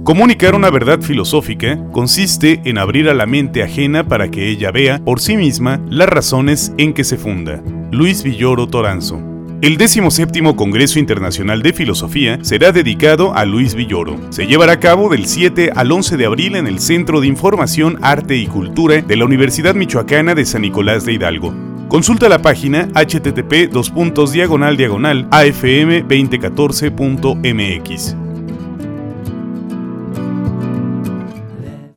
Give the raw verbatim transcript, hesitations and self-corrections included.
Comunicar una verdad filosófica consiste en abrir a la mente ajena para que ella vea por sí misma las razones en que se funda. Luis Villoro Toranzo. El decimoséptimo Congreso Internacional de Filosofía será dedicado a Luis Villoro. Se llevará a cabo del siete al once de abril en el Centro de Información, Arte y Cultura de la Universidad Michoacana de San Nicolás de Hidalgo. Consulta la página http dos puntos diagonal diagonal afm veinte catorce punto mx.